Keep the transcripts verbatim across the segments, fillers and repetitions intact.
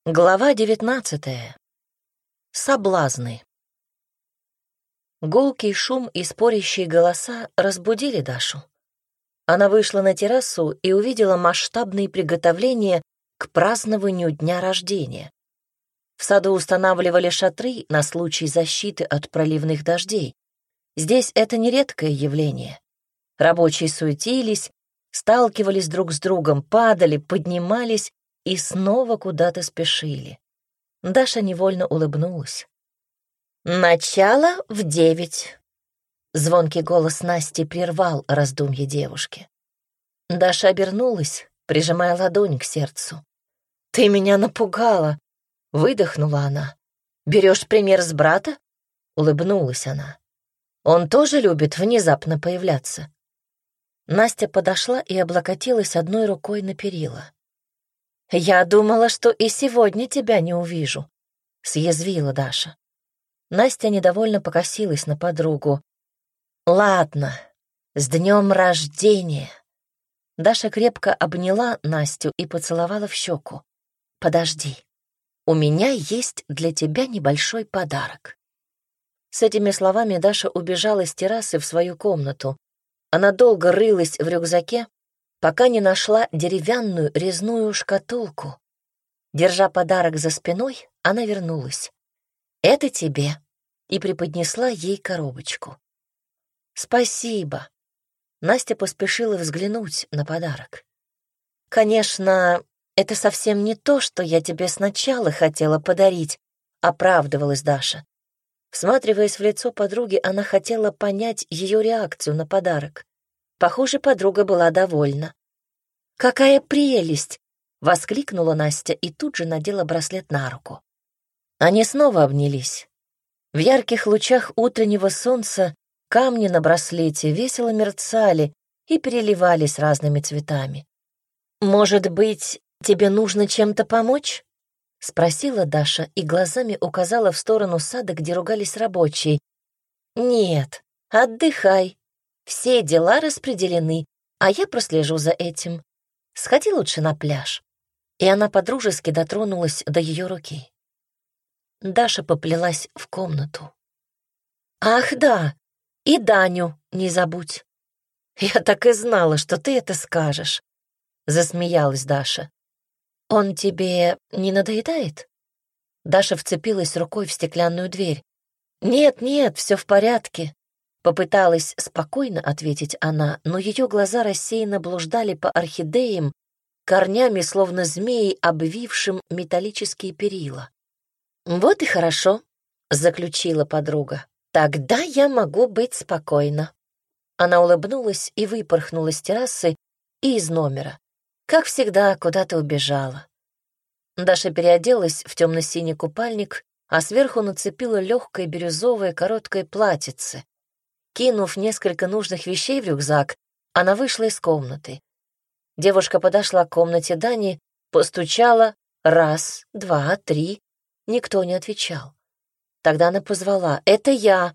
Глава девятнадцатая. Соблазны. Гулкий шум и спорящие голоса разбудили Дашу. Она вышла на террасу и увидела масштабные приготовления к празднованию дня рождения. В саду устанавливали шатры на случай защиты от проливных дождей. Здесь это нередкое явление. Рабочие суетились, сталкивались друг с другом, падали, поднимались и снова куда-то спешили. Даша невольно улыбнулась. «Начало в девять», — звонкий голос Насти прервал раздумье девушки. Даша обернулась, прижимая ладонь к сердцу. «Ты меня напугала», — выдохнула она. «Берешь пример с брата?» — улыбнулась она. «Он тоже любит внезапно появляться». Настя подошла и облокотилась одной рукой на перила. «Я думала, что и сегодня тебя не увижу», — съязвила Даша. Настя недовольно покосилась на подругу. «Ладно, с днем рождения!» Даша крепко обняла Настю и поцеловала в щеку. «Подожди, у меня есть для тебя небольшой подарок». С этими словами Даша убежала с террасы в свою комнату. Она долго рылась в рюкзаке, пока не нашла деревянную резную шкатулку. Держа подарок за спиной, она вернулась. «Это тебе», и преподнесла ей коробочку. «Спасибо». Настя поспешила взглянуть на подарок. «Конечно, это совсем не то, что я тебе сначала хотела подарить», — оправдывалась Даша. Всматриваясь в лицо подруги, она хотела понять ее реакцию на подарок. Похоже, подруга была довольна. «Какая прелесть!» — воскликнула Настя и тут же надела браслет на руку. Они снова обнялись. В ярких лучах утреннего солнца камни на браслете весело мерцали и переливались разными цветами. «Может быть, тебе нужно чем-то помочь?» — спросила Даша и глазами указала в сторону сада, где ругались рабочие. «Нет, отдыхай. Все дела распределены, а я прослежу за этим. Сходи лучше на пляж». И она подружески дотронулась до ее руки. Даша поплелась в комнату. «Ах, да, и Даню не забудь». «Я так и знала, что ты это скажешь», — засмеялась Даша. «Он тебе не надоедает?» Даша вцепилась рукой в стеклянную дверь. «Нет, нет, все в порядке», — попыталась спокойно ответить она, но ее глаза рассеянно блуждали по орхидеям, корнями, словно змеи, обвившим металлические перила. «Вот и хорошо», — заключила подруга. «Тогда я могу быть спокойна». Она улыбнулась и выпорхнула с террасы и из номера. Как всегда, куда-то убежала. Даша переоделась в темно-синий купальник, а сверху нацепила легкое бирюзовое короткое платьице. Кинув несколько нужных вещей в рюкзак, она вышла из комнаты. Девушка подошла к комнате Дани, постучала раз, два, три. Никто не отвечал. Тогда она позвала: «Это я,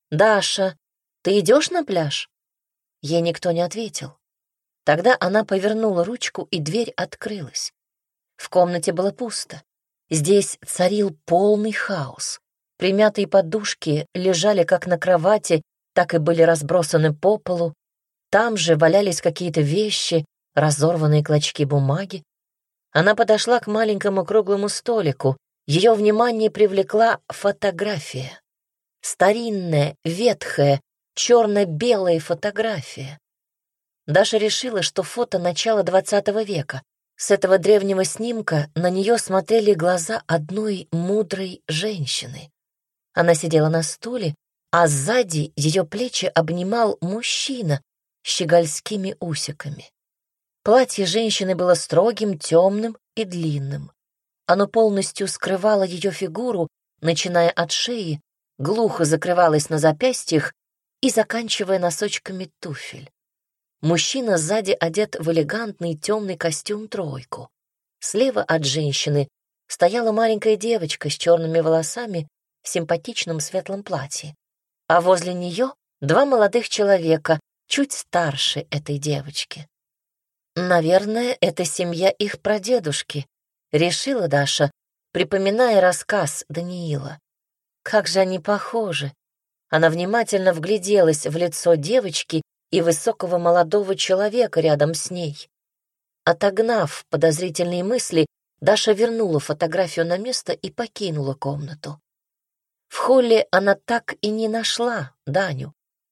Даша. Ты идешь на пляж?» Ей никто не ответил. Тогда она повернула ручку, и дверь открылась. В комнате было пусто. Здесь царил полный хаос. Примятые подушки лежали как на кровати, так и были разбросаны по полу. Там же валялись какие-то вещи, разорванные клочки бумаги. Она подошла к маленькому круглому столику. Ее внимание привлекла фотография. Старинная, ветхая, черно-белая фотография. Даша решила, что фото начала двадцатого века. С этого древнего снимка на нее смотрели глаза одной мудрой женщины. Она сидела на стуле, а сзади ее плечи обнимал мужчина с щегольскими усиками. Платье женщины было строгим, темным и длинным. Оно полностью скрывало ее фигуру, начиная от шеи, глухо закрывалось на запястьях и заканчивая носочками туфель. Мужчина сзади одет в элегантный темный костюм-тройку. Слева от женщины стояла маленькая девочка с черными волосами в симпатичном светлом платье, а возле нее два молодых человека, чуть старше этой девочки. «Наверное, это семья их прадедушки», — решила Даша, припоминая рассказ Даниила. Как же они похожи! Она внимательно вгляделась в лицо девочки и высокого молодого человека рядом с ней. Отогнав подозрительные мысли, Даша вернула фотографию на место и покинула комнату. В холле она так и не нашла Даню.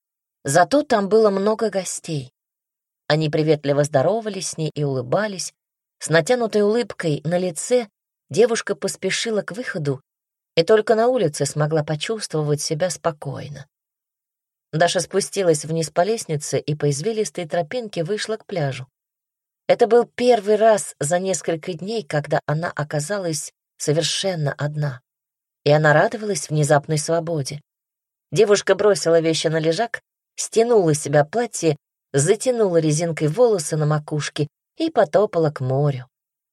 Зато там было много гостей. Они приветливо здоровались с ней и улыбались. С натянутой улыбкой на лице девушка поспешила к выходу и только на улице смогла почувствовать себя спокойно. Даша спустилась вниз по лестнице и по извилистой тропинке вышла к пляжу. Это был первый раз за несколько дней, когда она оказалась совершенно одна, и она радовалась внезапной свободе. Девушка бросила вещи на лежак, стянула с себя платье, затянула резинкой волосы на макушке и потопала к морю.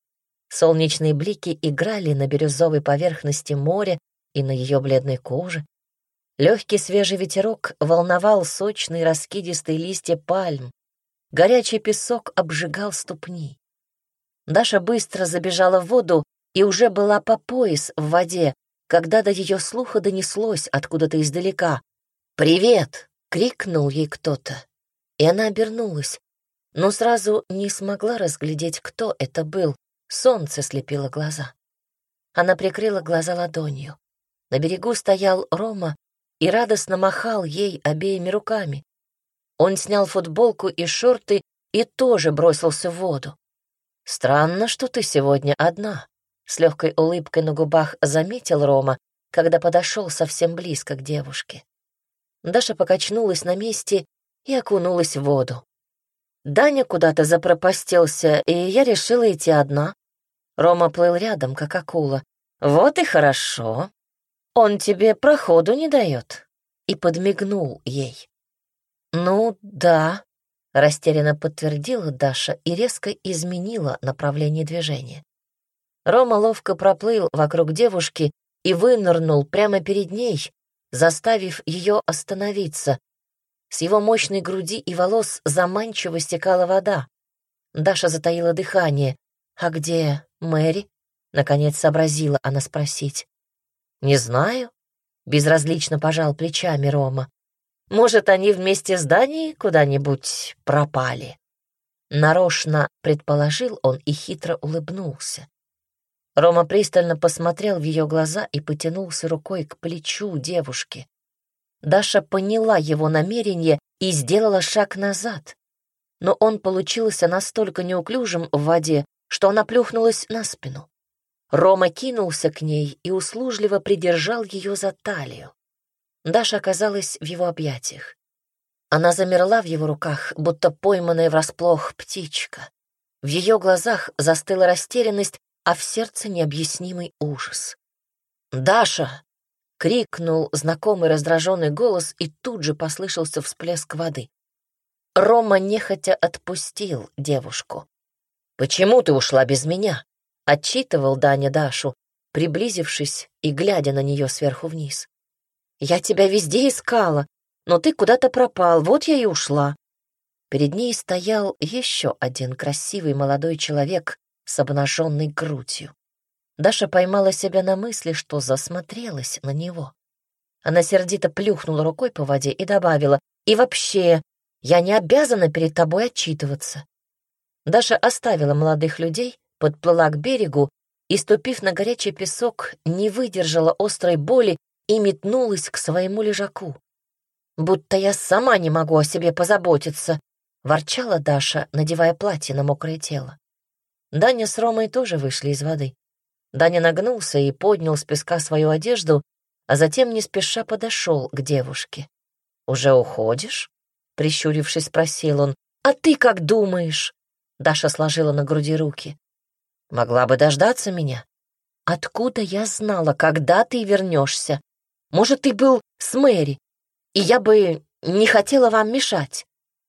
Солнечные блики играли на бирюзовой поверхности моря и на ее бледной коже. Легкий свежий ветерок волновал сочные раскидистые листья пальм. Горячий песок обжигал ступни. Даша быстро забежала в воду и уже была по пояс в воде, когда до ее слуха донеслось откуда-то издалека. «Привет!» — крикнул ей кто-то, и она обернулась, но сразу не смогла разглядеть, кто это был. Солнце слепило глаза. Она прикрыла глаза ладонью. На берегу стоял Рома и радостно махал ей обеими руками. Он снял футболку и шорты и тоже бросился в воду. «Странно, что ты сегодня одна», — с легкой улыбкой на губах заметил Рома, когда подошел совсем близко к девушке. Даша покачнулась на месте и окунулась в воду. Даня куда-то запропастился, и я решила идти одна. Рома плыл рядом, как акула. «Вот и хорошо. Он тебе проходу не дает», — и подмигнул ей. «Ну, да», — растерянно подтвердила Даша и резко изменила направление движения. Рома ловко проплыл вокруг девушки и вынырнул прямо перед ней, заставив ее остановиться. С его мощной груди и волос заманчиво стекала вода. Даша затаила дыхание. «А где Мэри?» — наконец сообразила она спросить. «Не знаю», — безразлично пожал плечами Рома. «Может, они вместе с Даней куда-нибудь пропали?» Нарочно предположил он и хитро улыбнулся. Рома пристально посмотрел в ее глаза и потянулся рукой к плечу девушки. Даша поняла его намерение и сделала шаг назад, но он получился настолько неуклюжим в воде, что она плюхнулась на спину. Рома кинулся к ней и услужливо придержал ее за талию. Даша оказалась в его объятиях. Она замерла в его руках, будто пойманная врасплох птичка. В ее глазах застыла растерянность, а в сердце необъяснимый ужас. «Даша!» — крикнул знакомый раздраженный голос, и тут же послышался всплеск воды. Рома нехотя отпустил девушку. «Почему ты ушла без меня?» — отчитывал Даня Дашу, приблизившись и глядя на нее сверху вниз. «Я тебя везде искала, но ты куда-то пропал, вот я и ушла». Перед ней стоял еще один красивый молодой человек с обнаженной грудью. Даша поймала себя на мысли, что засмотрелась на него. Она сердито плюхнула рукой по воде и добавила: «И вообще, я не обязана перед тобой отчитываться». Даша оставила молодых людей, подплыла к берегу и, ступив на горячий песок, не выдержала острой боли и метнулась к своему лежаку. «Будто я сама не могу о себе позаботиться», — ворчала Даша, надевая платье на мокрое тело. Даня с Ромой тоже вышли из воды. Даня нагнулся и поднял с песка свою одежду, а затем не спеша подошел к девушке. «Уже уходишь?» — прищурившись, спросил он. «А ты как думаешь?» — Даша сложила на груди руки. «Могла бы дождаться меня». «Откуда я знала, когда ты вернешься? Может, ты был с Мэри, и я бы не хотела вам мешать».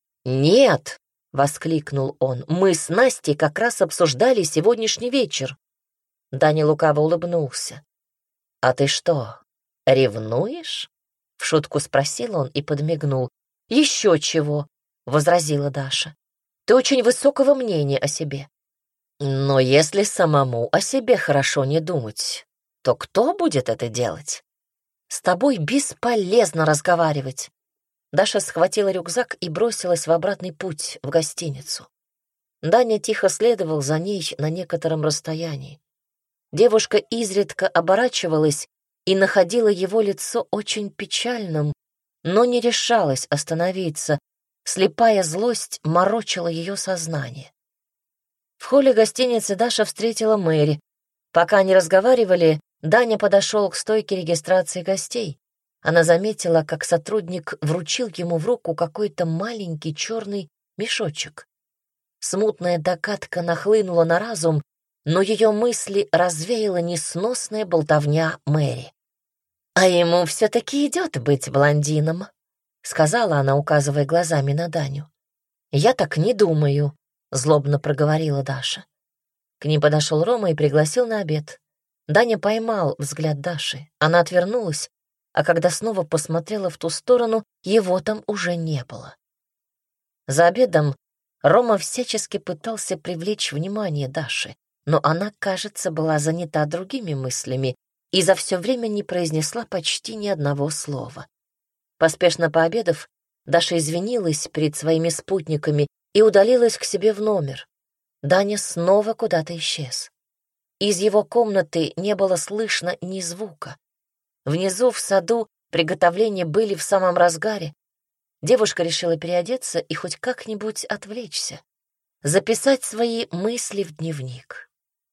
«Нет!» — воскликнул он. «Мы с Настей как раз обсуждали сегодняшний вечер». Даня лукаво улыбнулся. «А ты что, ревнуешь?» — в шутку спросил он и подмигнул. «Еще чего!» — возразила Даша. «Ты очень высокого мнения о себе». «Но если самому о себе хорошо не думать, то кто будет это делать? С тобой бесполезно разговаривать. Даша схватила рюкзак и бросилась в обратный путь в гостиницу. Даня тихо следовал за ней на некотором расстоянии. Девушка изредка оборачивалась и находила его лицо очень печальным, но не решалась остановиться. Слепая злость морочила ее сознание. В холле гостиницы Даша встретила Мэри. Пока они разговаривали, Даня подошел к стойке регистрации гостей. Она заметила, как сотрудник вручил ему в руку какой-то маленький черный мешочек. Смутная догадка нахлынула на разум, но ее мысли развеяла несносная болтовня Мэри. «А ему все-таки идет быть блондином», — сказала она, указывая глазами на Даню. «Я так не думаю», — злобно проговорила Даша. К ним подошел Рома и пригласил на обед. Даня поймал взгляд Даши. Она отвернулась, а когда снова посмотрела в ту сторону, его там уже не было. За обедом Рома всячески пытался привлечь внимание Даши, но она, кажется, была занята другими мыслями и за все время не произнесла почти ни одного слова. Поспешно пообедав, Даша извинилась перед своими спутниками и удалилась к себе в номер. Даня снова куда-то исчез. Из его комнаты не было слышно ни звука. Внизу в саду приготовления были в самом разгаре. Девушка решила переодеться и хоть как-нибудь отвлечься, записать свои мысли в дневник.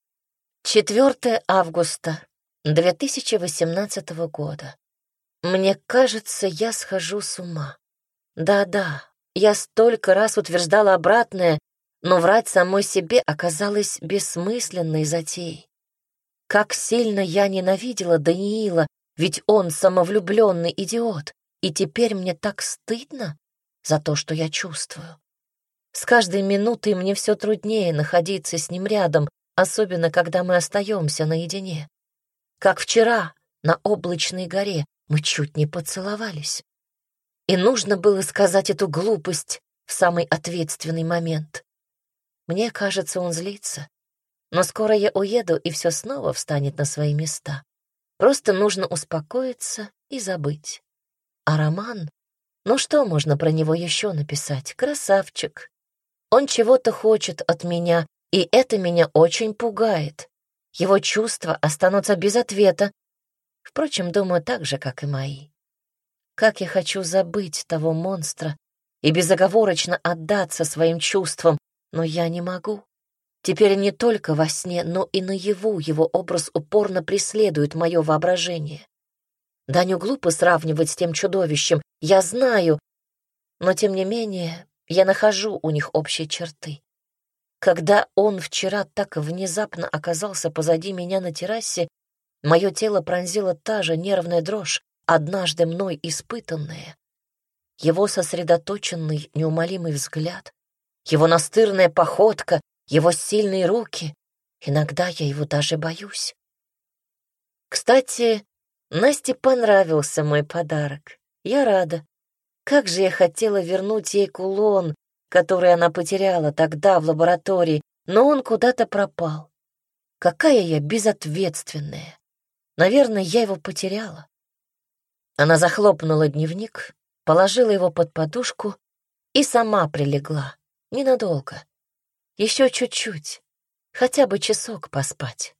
четвёртое августа две тысячи восемнадцатого года. Мне кажется, я схожу с ума. Да-да, я столько раз утверждала обратное, но врать самой себе оказалось бессмысленной затеей. Как сильно я ненавидела Даниила, ведь он самовлюбленный идиот. И теперь мне так стыдно за то, что я чувствую. С каждой минутой мне все труднее находиться с ним рядом, особенно когда мы остаемся наедине. Как вчера на Облачной горе мы чуть не поцеловались. И нужно было сказать эту глупость в самый ответственный момент. Мне кажется, он злится. Но скоро я уеду, и все снова встанет на свои места. Просто нужно успокоиться и забыть. А Роман? Ну что можно про него еще написать? Красавчик. Он чего-то хочет от меня, и это меня очень пугает. Его чувства останутся без ответа. Впрочем, думаю, так же, как и мои. Как я хочу забыть того монстра и безоговорочно отдаться своим чувствам, но я не могу. Теперь не только во сне, но и наяву его образ упорно преследует мое воображение. Даню глупо сравнивать с тем чудовищем, я знаю, но тем не менее я нахожу у них общие черты. Когда он вчера так внезапно оказался позади меня на террасе, мое тело пронзила та же нервная дрожь, однажды мной испытанная. Его сосредоточенный, неумолимый взгляд, его настырная походка, его сильные руки. Иногда я его даже боюсь. Кстати, Насте понравился мой подарок. Я рада. Как же я хотела вернуть ей кулон, который она потеряла тогда в лаборатории, но он куда-то пропал. Какая я безответственная. Наверное, я его потеряла. Она захлопнула дневник, положила его под подушку и сама прилегла. Ненадолго. Еще чуть-чуть. Хотя бы часок поспать.